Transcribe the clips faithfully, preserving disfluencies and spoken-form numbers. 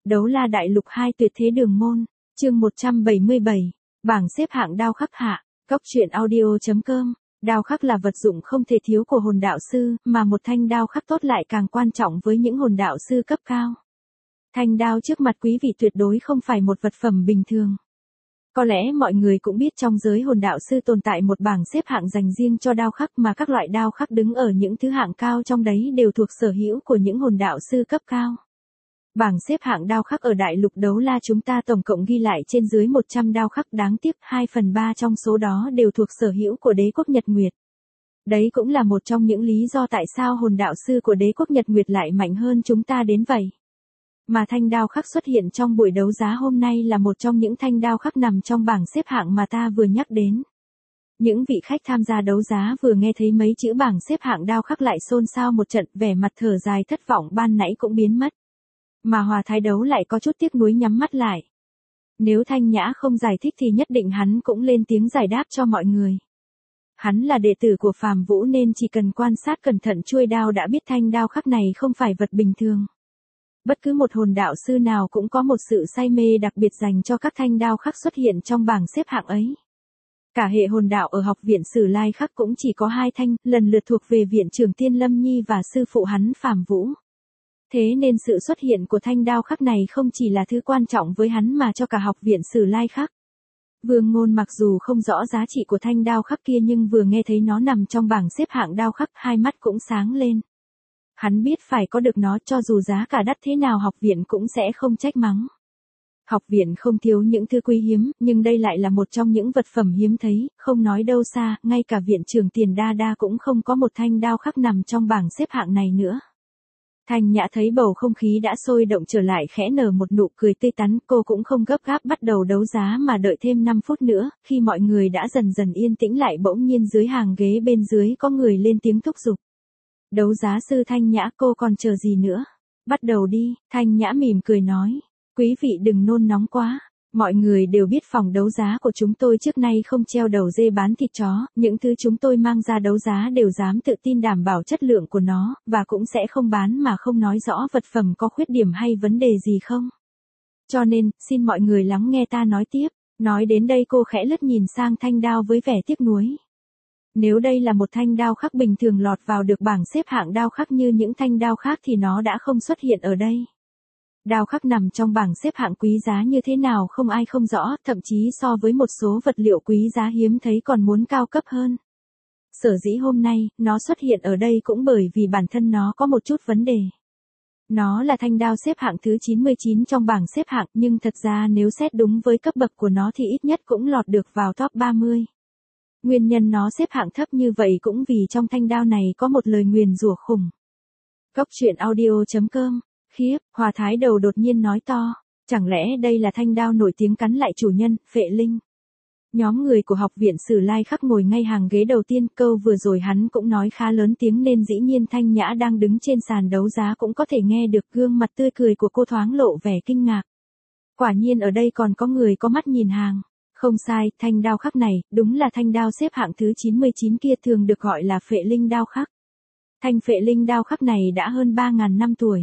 Đấu la đại lục hai tuyệt thế đường môn, chương một trăm bảy mươi bảy, bảng xếp hạng đao khắc hạ, cốc truyện audio.com. Đao khắc là vật dụng không thể thiếu của hồn đạo sư, mà một thanh đao khắc tốt lại càng quan trọng với những hồn đạo sư cấp cao. Thanh đao trước mặt quý vị tuyệt đối không phải một vật phẩm bình thường. Có lẽ mọi người cũng biết trong giới hồn đạo sư tồn tại một bảng xếp hạng dành riêng cho đao khắc, mà các loại đao khắc đứng ở những thứ hạng cao trong đấy đều thuộc sở hữu của những hồn đạo sư cấp cao. Bảng xếp hạng đao khắc ở đại lục đấu la chúng ta tổng cộng ghi lại trên dưới một trăm đao khắc, đáng tiếc hai phần ba trong số đó đều thuộc sở hữu của đế quốc Nhật Nguyệt. Đấy cũng là một trong những lý do tại sao hồn đạo sư của đế quốc Nhật Nguyệt lại mạnh hơn chúng ta đến vậy. Mà thanh đao khắc xuất hiện trong buổi đấu giá hôm nay là một trong những thanh đao khắc nằm trong bảng xếp hạng mà ta vừa nhắc đến. Những vị khách tham gia đấu giá vừa nghe thấy mấy chữ bảng xếp hạng đao khắc lại xôn xao một trận, vẻ mặt thở dài thất vọng ban nãy cũng biến mất. Mà Hòa Thái Đấu lại có chút tiếc nuối nhắm mắt lại. Nếu Thanh Nhã không giải thích thì nhất định hắn cũng lên tiếng giải đáp cho mọi người. Hắn là đệ tử của Phàm Vũ nên chỉ cần quan sát cẩn thận chuôi đao đã biết thanh đao khắc này không phải vật bình thường. Bất cứ một hồn đạo sư nào cũng có một sự say mê đặc biệt dành cho các thanh đao khắc xuất hiện trong bảng xếp hạng ấy. Cả hệ hồn đạo ở học viện Sử Lai Khắc cũng chỉ có hai thanh, lần lượt thuộc về viện trưởng Tiên Lâm Nhi và sư phụ hắn Phàm Vũ. Thế nên sự xuất hiện của thanh đao khắc này không chỉ là thứ quan trọng với hắn mà cho cả học viện Sử Lai Khắc. Vương Ngôn mặc dù không rõ giá trị của thanh đao khắc kia nhưng vừa nghe thấy nó nằm trong bảng xếp hạng đao khắc, hai mắt cũng sáng lên. Hắn biết phải có được nó, cho dù giá cả đắt thế nào học viện cũng sẽ không trách mắng. Học viện không thiếu những thứ quý hiếm, nhưng đây lại là một trong những vật phẩm hiếm thấy, không nói đâu xa, ngay cả viện trưởng Tiền Đa Đa cũng không có một thanh đao khắc nằm trong bảng xếp hạng này nữa. Thanh Nhã thấy bầu không khí đã sôi động trở lại khẽ nở một nụ cười tươi tắn, cô cũng không gấp gáp bắt đầu đấu giá mà đợi thêm năm phút nữa, khi mọi người đã dần dần yên tĩnh lại bỗng nhiên dưới hàng ghế bên dưới có người lên tiếng thúc giục. Đấu giá sư Thanh Nhã, cô còn chờ gì nữa? Bắt đầu đi, Thanh Nhã mỉm cười nói. Quý vị đừng nôn nóng quá. Mọi người đều biết phòng đấu giá của chúng tôi trước nay không treo đầu dê bán thịt chó, những thứ chúng tôi mang ra đấu giá đều dám tự tin đảm bảo chất lượng của nó, và cũng sẽ không bán mà không nói rõ vật phẩm có khuyết điểm hay vấn đề gì không. Cho nên, xin mọi người lắng nghe ta nói tiếp. Nói đến đây cô khẽ lướt nhìn sang thanh đao với vẻ tiếc nuối. Nếu đây là một thanh đao khắc bình thường lọt vào được bảng xếp hạng đao khắc như những thanh đao khác thì nó đã không xuất hiện ở đây. Đao khắc nằm trong bảng xếp hạng quý giá như thế nào không ai không rõ, thậm chí so với một số vật liệu quý giá hiếm thấy còn muốn cao cấp hơn. Sở dĩ hôm nay, nó xuất hiện ở đây cũng bởi vì bản thân nó có một chút vấn đề. Nó là thanh đao xếp hạng thứ chín mươi chín trong bảng xếp hạng, nhưng thật ra nếu xét đúng với cấp bậc của nó thì ít nhất cũng lọt được vào top ba mươi. Nguyên nhân nó xếp hạng thấp như vậy cũng vì trong thanh đao này có một lời nguyền rủa khủng. Cốc truyện audio.com. Khiếp, Hòa Thái Đầu đột nhiên nói to. Chẳng lẽ đây là thanh đao nổi tiếng cắn lại chủ nhân, Phệ Linh? Nhóm người của học viện Sử Lai Khắc ngồi ngay hàng ghế đầu tiên, câu vừa rồi hắn cũng nói khá lớn tiếng nên dĩ nhiên Thanh Nhã đang đứng trên sàn đấu giá cũng có thể nghe được, gương mặt tươi cười của cô thoáng lộ vẻ kinh ngạc. Quả nhiên ở đây còn có người có mắt nhìn hàng. Không sai, thanh đao khắc này, đúng là thanh đao xếp hạng thứ chín mươi chín kia thường được gọi là Phệ Linh đao khắc. Thanh Phệ Linh đao khắc này đã hơn ba nghìn năm tuổi.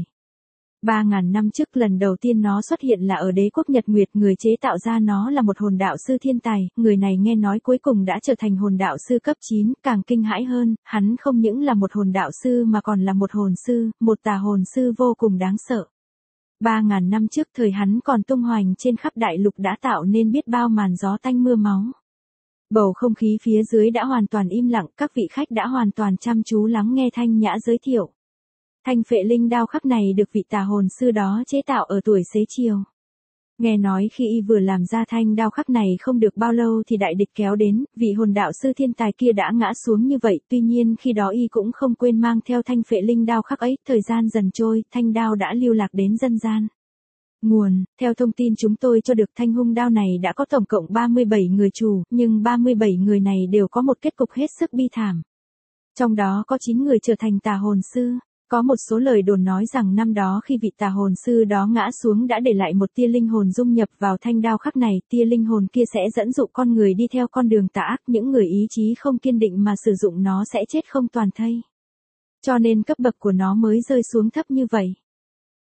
ba nghìn năm trước lần đầu tiên nó xuất hiện là ở đế quốc Nhật Nguyệt, người chế tạo ra nó là một hồn đạo sư thiên tài, người này nghe nói cuối cùng đã trở thành hồn đạo sư cấp chín, càng kinh hãi hơn, hắn không những là một hồn đạo sư mà còn là một hồn sư, một tà hồn sư vô cùng đáng sợ. ba nghìn năm trước thời hắn còn tung hoành trên khắp đại lục đã tạo nên biết bao màn gió tanh mưa máu. Bầu không khí phía dưới đã hoàn toàn im lặng, các vị khách đã hoàn toàn chăm chú lắng nghe Thanh Nhã giới thiệu. Thanh Phệ Linh đao khắc này được vị tà hồn sư đó chế tạo ở tuổi xế chiều. Nghe nói khi y vừa làm ra thanh đao khắc này không được bao lâu thì đại địch kéo đến, vị hồn đạo sư thiên tài kia đã ngã xuống như vậy, tuy nhiên khi đó y cũng không quên mang theo thanh Phệ Linh đao khắc ấy, thời gian dần trôi, thanh đao đã lưu lạc đến dân gian. Nguồn, theo thông tin chúng tôi cho được thanh hung đao này đã có tổng cộng ba mươi bảy người chủ, nhưng ba mươi bảy người này đều có một kết cục hết sức bi thảm. Trong đó có chín người trở thành tà hồn sư. Có một số lời đồn nói rằng năm đó khi vị tà hồn sư đó ngã xuống đã để lại một tia linh hồn dung nhập vào thanh đao khắc này, tia linh hồn kia sẽ dẫn dụ con người đi theo con đường tà ác, những người ý chí không kiên định mà sử dụng nó sẽ chết không toàn thây. Cho nên cấp bậc của nó mới rơi xuống thấp như vậy.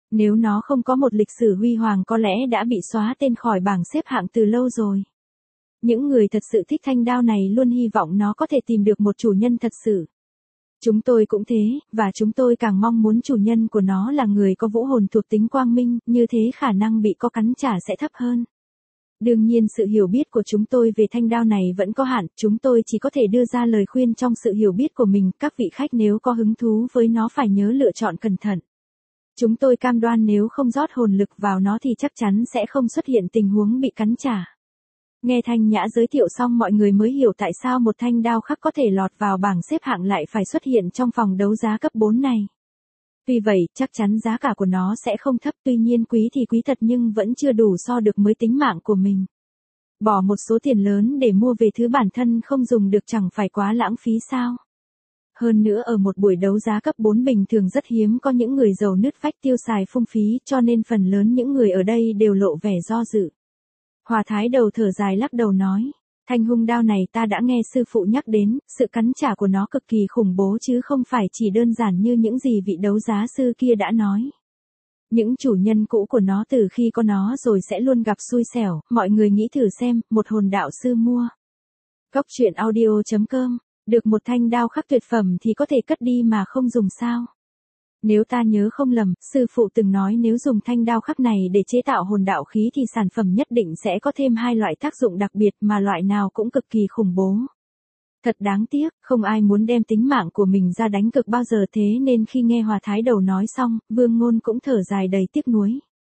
Nếu nó không có một lịch sử huy hoàng có lẽ đã bị xóa tên khỏi bảng xếp hạng từ lâu rồi. Những người thật sự thích thanh đao này luôn hy vọng nó có thể tìm được một chủ nhân thật sự. Chúng tôi cũng thế, và chúng tôi càng mong muốn chủ nhân của nó là người có vũ hồn thuộc tính quang minh, như thế khả năng bị có cắn trả sẽ thấp hơn. Đương nhiên sự hiểu biết của chúng tôi về thanh đao này vẫn có hạn, chúng tôi chỉ có thể đưa ra lời khuyên trong sự hiểu biết của mình, các vị khách nếu có hứng thú với nó phải nhớ lựa chọn cẩn thận. Chúng tôi cam đoan nếu không rót hồn lực vào nó thì chắc chắn sẽ không xuất hiện tình huống bị cắn trả. Nghe Thanh Nhã giới thiệu xong mọi người mới hiểu tại sao một thanh đao khắc có thể lọt vào bảng xếp hạng lại phải xuất hiện trong phòng đấu giá cấp bốn này. Tuy vậy, chắc chắn giá cả của nó sẽ không thấp, tuy nhiên quý thì quý thật nhưng vẫn chưa đủ so được mới tính mạng của mình. Bỏ một số tiền lớn để mua về thứ bản thân không dùng được chẳng phải quá lãng phí sao? Hơn nữa ở một buổi đấu giá cấp bốn bình thường rất hiếm có những người giàu nứt vách tiêu xài phung phí cho nên phần lớn những người ở đây đều lộ vẻ do dự. Hòa Thái đầu thở dài lắc đầu nói, thanh hung đao này ta đã nghe sư phụ nhắc đến, sự cắn trả của nó cực kỳ khủng bố chứ không phải chỉ đơn giản như những gì vị đấu giá sư kia đã nói. Những chủ nhân cũ của nó từ khi có nó rồi sẽ luôn gặp xui xẻo, mọi người nghĩ thử xem, một hồn đạo sư mua. Góc truyện audio chấm com, được một thanh đao khắc tuyệt phẩm thì có thể cất đi mà không dùng sao? Nếu ta nhớ không lầm, sư phụ từng nói nếu dùng thanh đao khắc này để chế tạo hồn đạo khí thì sản phẩm nhất định sẽ có thêm hai loại tác dụng đặc biệt mà loại nào cũng cực kỳ khủng bố. Thật đáng tiếc, không ai muốn đem tính mạng của mình ra đánh cược bao giờ thế nên khi nghe Hòa Thái đầu nói xong, Vương Ngôn cũng thở dài đầy tiếc nuối.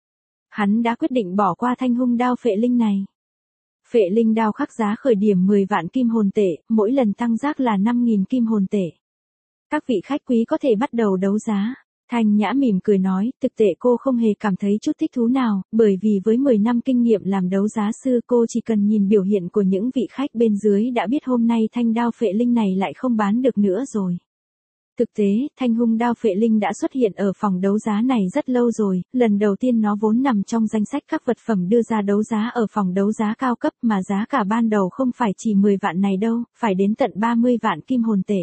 Hắn đã quyết định bỏ qua thanh hung đao phệ linh này. Phệ linh đao khắc giá khởi điểm mười vạn kim hồn tệ, mỗi lần tăng giá là năm nghìn kim hồn tệ. Các vị khách quý có thể bắt đầu đấu giá. Thanh Nhã mỉm cười nói, thực tế cô không hề cảm thấy chút thích thú nào, bởi vì với mười năm kinh nghiệm làm đấu giá sư cô chỉ cần nhìn biểu hiện của những vị khách bên dưới đã biết hôm nay thanh đao phệ linh này lại không bán được nữa rồi. Thực tế, thanh hung đao phệ linh đã xuất hiện ở phòng đấu giá này rất lâu rồi, lần đầu tiên nó vốn nằm trong danh sách các vật phẩm đưa ra đấu giá ở phòng đấu giá cao cấp mà giá cả ban đầu không phải chỉ mười vạn này đâu, phải đến tận ba mươi vạn kim hồn tệ.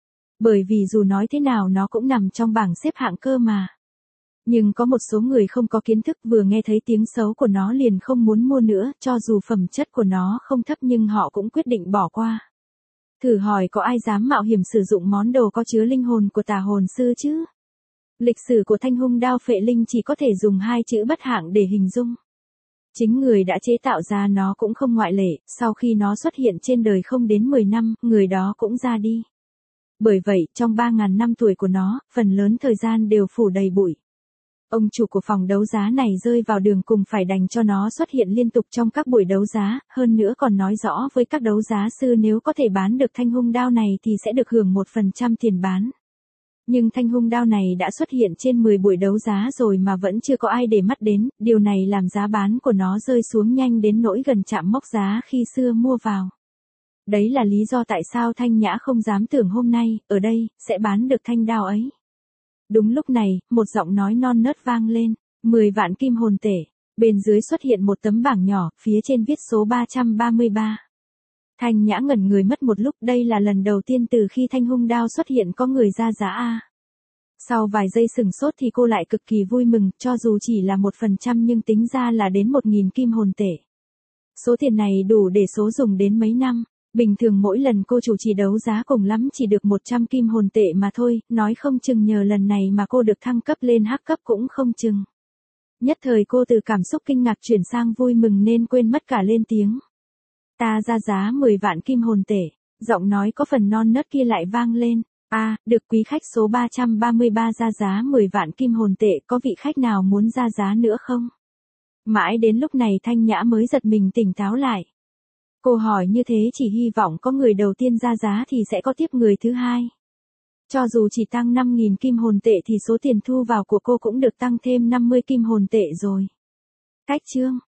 Bởi vì dù nói thế nào nó cũng nằm trong bảng xếp hạng cơ mà. Nhưng có một số người không có kiến thức vừa nghe thấy tiếng xấu của nó liền không muốn mua nữa, cho dù phẩm chất của nó không thấp nhưng họ cũng quyết định bỏ qua. Thử hỏi có ai dám mạo hiểm sử dụng món đồ có chứa linh hồn của tà hồn sư chứ? Lịch sử của thanh hung đao phệ linh chỉ có thể dùng hai chữ bất hạng để hình dung. Chính người đã chế tạo ra nó cũng không ngoại lệ, sau khi nó xuất hiện trên đời không đến mười năm, người đó cũng ra đi. Bởi vậy, trong ba nghìn năm tuổi của nó, phần lớn thời gian đều phủ đầy bụi. Ông chủ của phòng đấu giá này rơi vào đường cùng phải đành cho nó xuất hiện liên tục trong các buổi đấu giá, hơn nữa còn nói rõ với các đấu giá sư nếu có thể bán được thanh hung đao này thì sẽ được hưởng một phần trăm tiền bán. Nhưng thanh hung đao này đã xuất hiện trên mười buổi đấu giá rồi mà vẫn chưa có ai để mắt đến, điều này làm giá bán của nó rơi xuống nhanh đến nỗi gần chạm mốc giá khi xưa mua vào. Đấy là lý do tại sao Thanh Nhã không dám tưởng hôm nay, ở đây, sẽ bán được thanh đao ấy. Đúng lúc này, một giọng nói non nớt vang lên, mười vạn kim hồn tệ. Bên dưới xuất hiện một tấm bảng nhỏ, phía trên viết số ba trăm ba mươi ba. Thanh Nhã ngẩn người mất một lúc, đây là lần đầu tiên từ khi thanh hung đao xuất hiện có người ra giá A. Sau vài giây sừng sốt thì cô lại cực kỳ vui mừng, cho dù chỉ là một phần trăm nhưng tính ra là đến một nghìn kim hồn tệ. Số tiền này đủ để số dùng đến mấy năm. Bình thường mỗi lần cô chủ trì đấu giá cùng lắm chỉ được một trăm kim hồn tệ mà thôi, nói không chừng nhờ lần này mà cô được thăng cấp lên hắc cấp cũng không chừng. Nhất thời cô từ cảm xúc kinh ngạc chuyển sang vui mừng nên quên mất cả lên tiếng. Ta ra giá mười vạn kim hồn tệ, giọng nói có phần non nớt kia lại vang lên. A, à, được quý khách số ba trăm ba mươi ba ra giá mười vạn kim hồn tệ, có vị khách nào muốn ra giá nữa không? Mãi đến lúc này Thanh Nhã mới giật mình tỉnh táo lại. Cô hỏi như thế chỉ hy vọng có người đầu tiên ra giá thì sẽ có tiếp người thứ hai. Cho dù chỉ tăng năm nghìn kim hồn tệ thì số tiền thu vào của cô cũng được tăng thêm năm mươi kim hồn tệ rồi. Cách chương